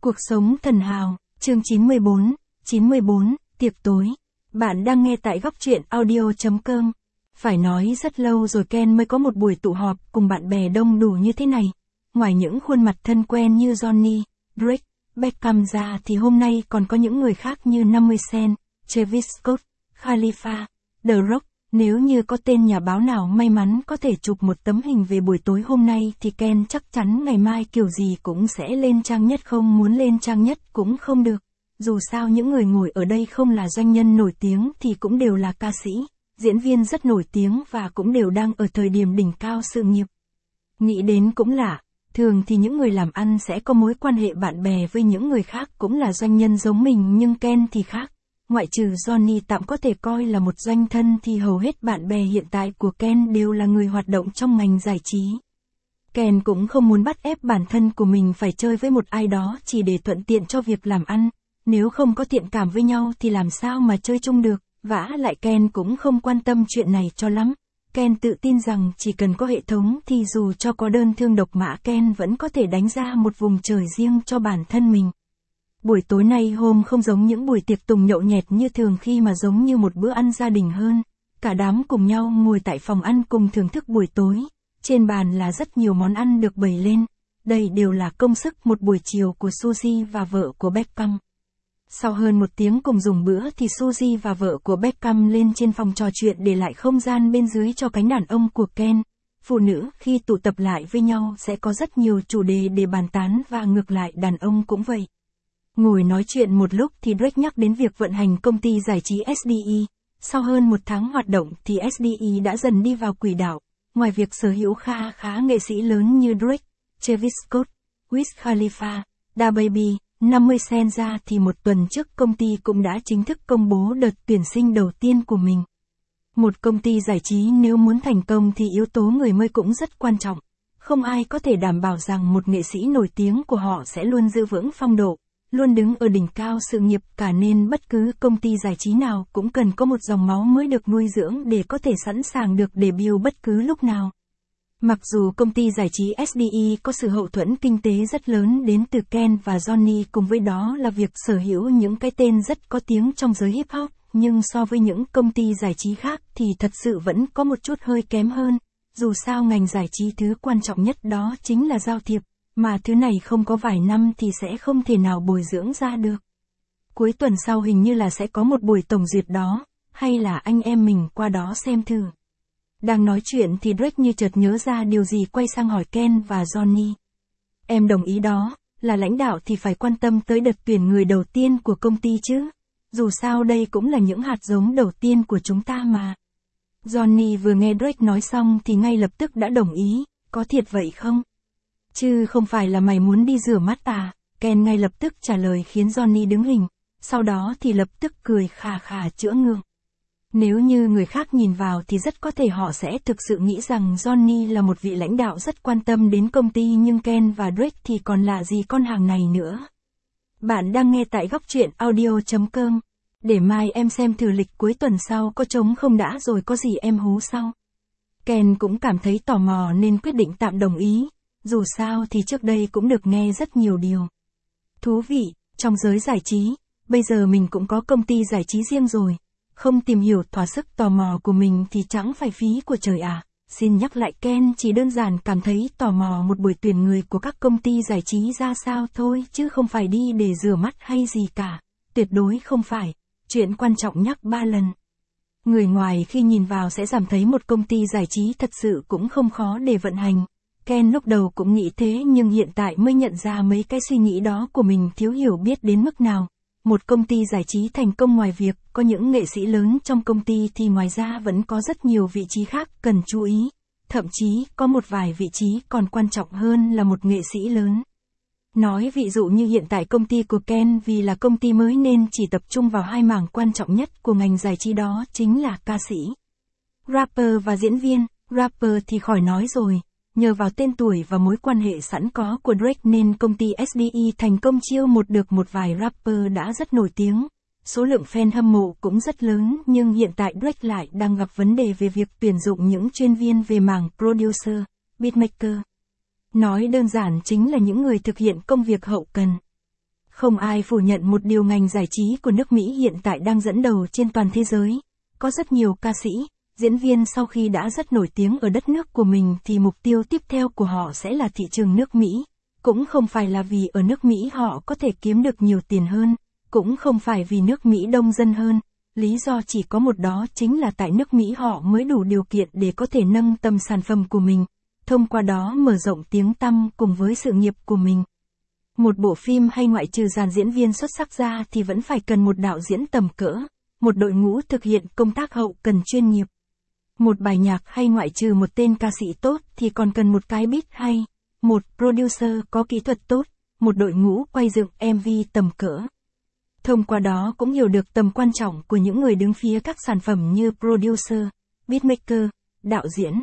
Cuộc sống thần hào, chương 94, tiệc tối. Bạn đang nghe tại góc truyện audio.com. Phải nói rất lâu rồi Ken mới có một buổi tụ họp cùng bạn bè đông đủ như thế này. Ngoài những khuôn mặt thân quen như Johnny, Drake, Beckham ra thì hôm nay còn có những người khác như 50 Cent, Travis Scott, Khalifa, The Rock. Nếu như có tên nhà báo nào may mắn có thể chụp một tấm hình về buổi tối hôm nay thì Ken chắc chắn ngày mai kiểu gì cũng sẽ lên trang nhất, không muốn lên trang nhất cũng không được. Dù sao những người ngồi ở đây không là doanh nhân nổi tiếng thì cũng đều là ca sĩ, diễn viên rất nổi tiếng và cũng đều đang ở thời điểm đỉnh cao sự nghiệp. Nghĩ đến cũng lạ, thường thì những người làm ăn sẽ có mối quan hệ bạn bè với những người khác cũng là doanh nhân giống mình, nhưng Ken thì khác. Ngoại trừ Johnny tạm có thể coi là một doanh thân thì hầu hết bạn bè hiện tại của Ken đều là người hoạt động trong ngành giải trí. Ken cũng không muốn bắt ép bản thân của mình phải chơi với một ai đó chỉ để thuận tiện cho việc làm ăn. Nếu không có thiện cảm với nhau thì làm sao mà chơi chung được, vả lại Ken cũng không quan tâm chuyện này cho lắm. Ken tự tin rằng chỉ cần có hệ thống thì dù cho có đơn thương độc mã Ken vẫn có thể đánh ra một vùng trời riêng cho bản thân mình. Buổi tối nay hôm không giống những buổi tiệc tùng nhậu nhẹt như thường khi mà giống như một bữa ăn gia đình hơn. Cả đám cùng nhau ngồi tại phòng ăn cùng thưởng thức buổi tối. Trên bàn là rất nhiều món ăn được bày lên. Đây đều là công sức một buổi chiều của Suzy và vợ của Beckham. Sau hơn một tiếng cùng dùng bữa thì Suzy và vợ của Beckham lên trên phòng trò chuyện để lại không gian bên dưới cho cánh đàn ông của Ken. Phụ nữ khi tụ tập lại với nhau sẽ có rất nhiều chủ đề để bàn tán và ngược lại đàn ông cũng vậy. Ngồi nói chuyện một lúc thì Drake nhắc đến việc vận hành công ty giải trí SDE. Sau hơn một tháng hoạt động thì SDE đã dần đi vào quỹ đạo. Ngoài việc sở hữu khá nghệ sĩ lớn như Drake, Travis Scott, Wiz Khalifa, DaBaby, 50 Cent ra thì một tuần trước công ty cũng đã chính thức công bố đợt tuyển sinh đầu tiên của mình. Một công ty giải trí nếu muốn thành công thì yếu tố người mới cũng rất quan trọng. Không ai có thể đảm bảo rằng một nghệ sĩ nổi tiếng của họ sẽ luôn giữ vững phong độ, luôn đứng ở đỉnh cao sự nghiệp cả, nên bất cứ công ty giải trí nào cũng cần có một dòng máu mới được nuôi dưỡng để có thể sẵn sàng được debut bất cứ lúc nào. Mặc dù công ty giải trí SDE có sự hậu thuẫn kinh tế rất lớn đến từ Ken và Johnny, cùng với đó là việc sở hữu những cái tên rất có tiếng trong giới hip hop, nhưng so với những công ty giải trí khác thì thật sự vẫn có một chút hơi kém hơn. Dù sao ngành giải trí thứ quan trọng nhất đó chính là giao thiệp. Mà thứ này không có vài năm thì sẽ không thể nào bồi dưỡng ra được. Cuối tuần sau hình như là sẽ có một buổi tổng duyệt đó, hay là anh em mình qua đó xem thử. Đang nói chuyện thì Drake như chợt nhớ ra điều gì, quay sang hỏi Ken và Johnny. Em đồng ý đó, là lãnh đạo thì phải quan tâm tới đợt tuyển người đầu tiên của công ty chứ. Dù sao đây cũng là những hạt giống đầu tiên của chúng ta mà. Johnny vừa nghe Drake nói xong thì ngay lập tức đã đồng ý, có thiệt vậy không? Chứ không phải là mày muốn đi rửa mắt à? Ken ngay lập tức trả lời khiến Johnny đứng hình, sau đó thì lập tức cười khà chữa ngượng. Nếu như người khác nhìn vào thì rất có thể họ sẽ thực sự nghĩ rằng Johnny là một vị lãnh đạo rất quan tâm đến công ty, nhưng Ken và Drake thì còn là gì con hàng này nữa. Bạn đang nghe tại góc truyện audio.com. Để mai em xem thử lịch cuối tuần sau có trống không đã rồi có gì em hú sau. Ken cũng cảm thấy tò mò nên quyết định tạm đồng ý. Dù sao thì trước đây cũng được nghe rất nhiều điều thú vị trong giới giải trí, bây giờ mình cũng có công ty giải trí riêng rồi, không tìm hiểu thỏa sức tò mò của mình thì chẳng phải phí của trời à. Xin nhắc lại, Ken chỉ đơn giản cảm thấy tò mò một buổi tuyển người của các công ty giải trí ra sao thôi, chứ không phải đi để rửa mắt hay gì cả, tuyệt đối không phải. Chuyện quan trọng nhắc 3 lần. Người ngoài khi nhìn vào sẽ cảm thấy một công ty giải trí thật sự cũng không khó để vận hành. Ken lúc đầu cũng nghĩ thế, nhưng hiện tại mới nhận ra mấy cái suy nghĩ đó của mình thiếu hiểu biết đến mức nào. Một công ty giải trí thành công, ngoài việc có những nghệ sĩ lớn trong công ty thì ngoài ra vẫn có rất nhiều vị trí khác cần chú ý. Thậm chí có một vài vị trí còn quan trọng hơn là một nghệ sĩ lớn. Nói ví dụ như hiện tại công ty của Ken vì là công ty mới nên chỉ tập trung vào hai mảng quan trọng nhất của ngành giải trí, đó chính là ca sĩ, rapper và diễn viên. Rapper thì khỏi nói rồi. Nhờ vào tên tuổi và mối quan hệ sẵn có của Drake nên công ty SDE thành công chiêu được một vài rapper đã rất nổi tiếng. Số lượng fan hâm mộ cũng rất lớn, nhưng hiện tại Drake lại đang gặp vấn đề về việc tuyển dụng những chuyên viên về mảng producer, beatmaker. Nói đơn giản chính là những người thực hiện công việc hậu cần. Không ai phủ nhận một điều, ngành giải trí của nước Mỹ hiện tại đang dẫn đầu trên toàn thế giới. Có rất nhiều ca sĩ, diễn viên sau khi đã rất nổi tiếng ở đất nước của mình thì mục tiêu tiếp theo của họ sẽ là thị trường nước Mỹ. Cũng không phải là vì ở nước Mỹ họ có thể kiếm được nhiều tiền hơn, cũng không phải vì nước Mỹ đông dân hơn. Lý do chỉ có một, đó chính là tại nước Mỹ họ mới đủ điều kiện để có thể nâng tầm sản phẩm của mình, thông qua đó mở rộng tiếng tăm cùng với sự nghiệp của mình. Một bộ phim hay ngoại trừ dàn diễn viên xuất sắc ra thì vẫn phải cần một đạo diễn tầm cỡ, một đội ngũ thực hiện công tác hậu cần chuyên nghiệp. Một bài nhạc hay ngoại trừ một tên ca sĩ tốt thì còn cần một cái beat hay, một producer có kỹ thuật tốt, một đội ngũ quay dựng MV tầm cỡ. Thông qua đó cũng hiểu được tầm quan trọng của những người đứng phía các sản phẩm như producer, beatmaker, đạo diễn.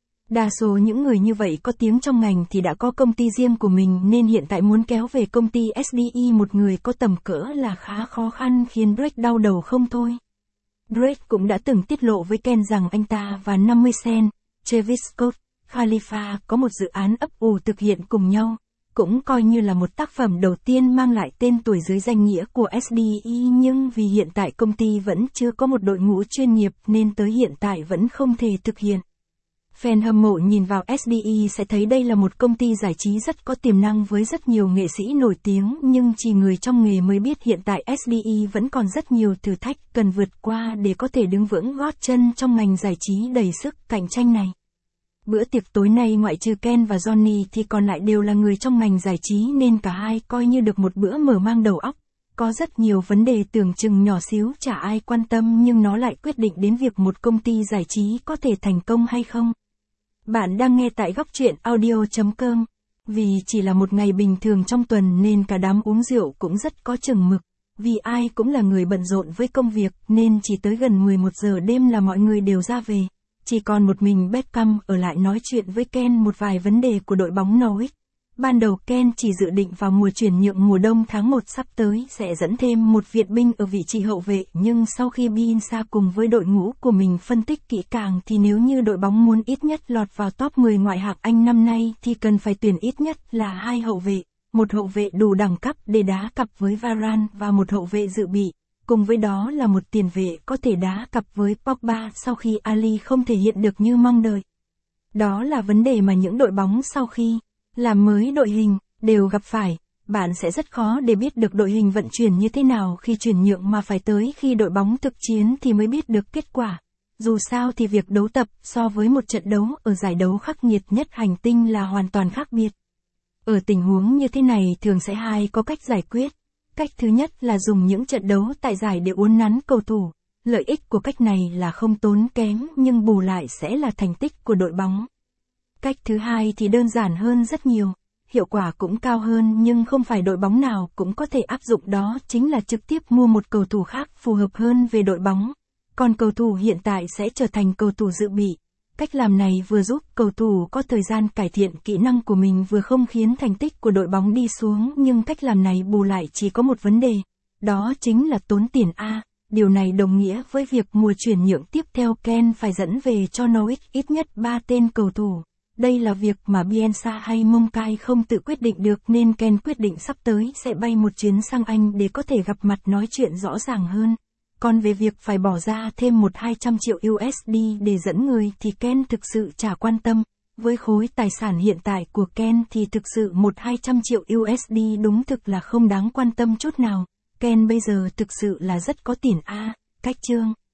Đa số những người như vậy có tiếng trong ngành thì đã có công ty riêng của mình, nên hiện tại muốn kéo về công ty SDE một người có tầm cỡ là khá khó khăn, khiến Drake đau đầu không thôi. Drake cũng đã từng tiết lộ với Ken rằng anh ta và 50 Cent, Travis Scott, Khalifa có một dự án ấp ủ thực hiện cùng nhau, cũng coi như là một tác phẩm đầu tiên mang lại tên tuổi dưới danh nghĩa của SDE, nhưng vì hiện tại công ty vẫn chưa có một đội ngũ chuyên nghiệp nên tới hiện tại vẫn không thể thực hiện. Fan hâm mộ nhìn vào SDE sẽ thấy đây là một công ty giải trí rất có tiềm năng với rất nhiều nghệ sĩ nổi tiếng, nhưng chỉ người trong nghề mới biết hiện tại SDE vẫn còn rất nhiều thử thách cần vượt qua để có thể đứng vững gót chân trong ngành giải trí đầy sức cạnh tranh này. Bữa tiệc tối nay ngoại trừ Ken và Johnny thì còn lại đều là người trong ngành giải trí, nên cả hai coi như được một bữa mở mang đầu óc. Có rất nhiều vấn đề tưởng chừng nhỏ xíu chả ai quan tâm, nhưng nó lại quyết định đến việc một công ty giải trí có thể thành công hay không. Bạn đang nghe tại góc truyện audio.com. Vì chỉ là một ngày bình thường trong tuần nên cả đám uống rượu cũng rất có chừng mực. Vì ai cũng là người bận rộn với công việc nên chỉ tới gần 11 giờ đêm là mọi người đều ra về. Chỉ còn một mình Beckham ở lại nói chuyện với Ken một vài vấn đề của đội bóng Norwich. Ban đầu Ken chỉ dự định vào mùa chuyển nhượng mùa đông tháng 1 sắp tới sẽ dẫn thêm một viện binh ở vị trí hậu vệ, nhưng sau khi Bielsa cùng với đội ngũ của mình phân tích kỹ càng thì nếu như đội bóng muốn ít nhất lọt vào top 10 ngoại hạng Anh năm nay thì cần phải tuyển ít nhất là 2 hậu vệ, một hậu vệ đủ đẳng cấp để đá cặp với Varane và một hậu vệ dự bị. Cùng với đó là một tiền vệ có thể đá cặp với Pogba sau khi Ali không thể hiện được như mong đợi. Đó là vấn đề mà những đội bóng sau khi làm mới đội hình đều gặp phải. Bạn sẽ rất khó để biết được đội hình vận chuyển như thế nào khi chuyển nhượng, mà phải tới khi đội bóng thực chiến thì mới biết được kết quả. Dù sao thì việc đấu tập so với một trận đấu ở giải đấu khắc nghiệt nhất hành tinh là hoàn toàn khác biệt. Ở tình huống như thế này thường sẽ có cách giải quyết. Cách thứ nhất là dùng những trận đấu tại giải để uốn nắn cầu thủ. Lợi ích của cách này là không tốn kém nhưng bù lại sẽ là thành tích của đội bóng. Cách thứ hai thì đơn giản hơn rất nhiều, hiệu quả cũng cao hơn, nhưng không phải đội bóng nào cũng có thể áp dụng, đó chính là trực tiếp mua một cầu thủ khác phù hợp hơn về đội bóng. Còn cầu thủ hiện tại sẽ trở thành cầu thủ dự bị. Cách làm này vừa giúp cầu thủ có thời gian cải thiện kỹ năng của mình, vừa không khiến thành tích của đội bóng đi xuống, nhưng cách làm này bù lại chỉ có một vấn đề, đó chính là tốn tiền A. Điều này đồng nghĩa với việc mùa chuyển nhượng tiếp theo Ken phải dẫn về cho Norwich ít nhất 3 tên cầu thủ. Đây là việc mà Bielsa hay Monkai không tự quyết định được, nên Ken quyết định sắp tới sẽ bay một chuyến sang Anh để có thể gặp mặt nói chuyện rõ ràng hơn. Còn về việc phải bỏ ra thêm 100-200 triệu USD để dẫn người thì Ken thực sự chả quan tâm. Với khối tài sản hiện tại của Ken thì thực sự 100-200 triệu USD đúng thực là không đáng quan tâm chút nào. Ken bây giờ thực sự là rất có tiền A. Cách chương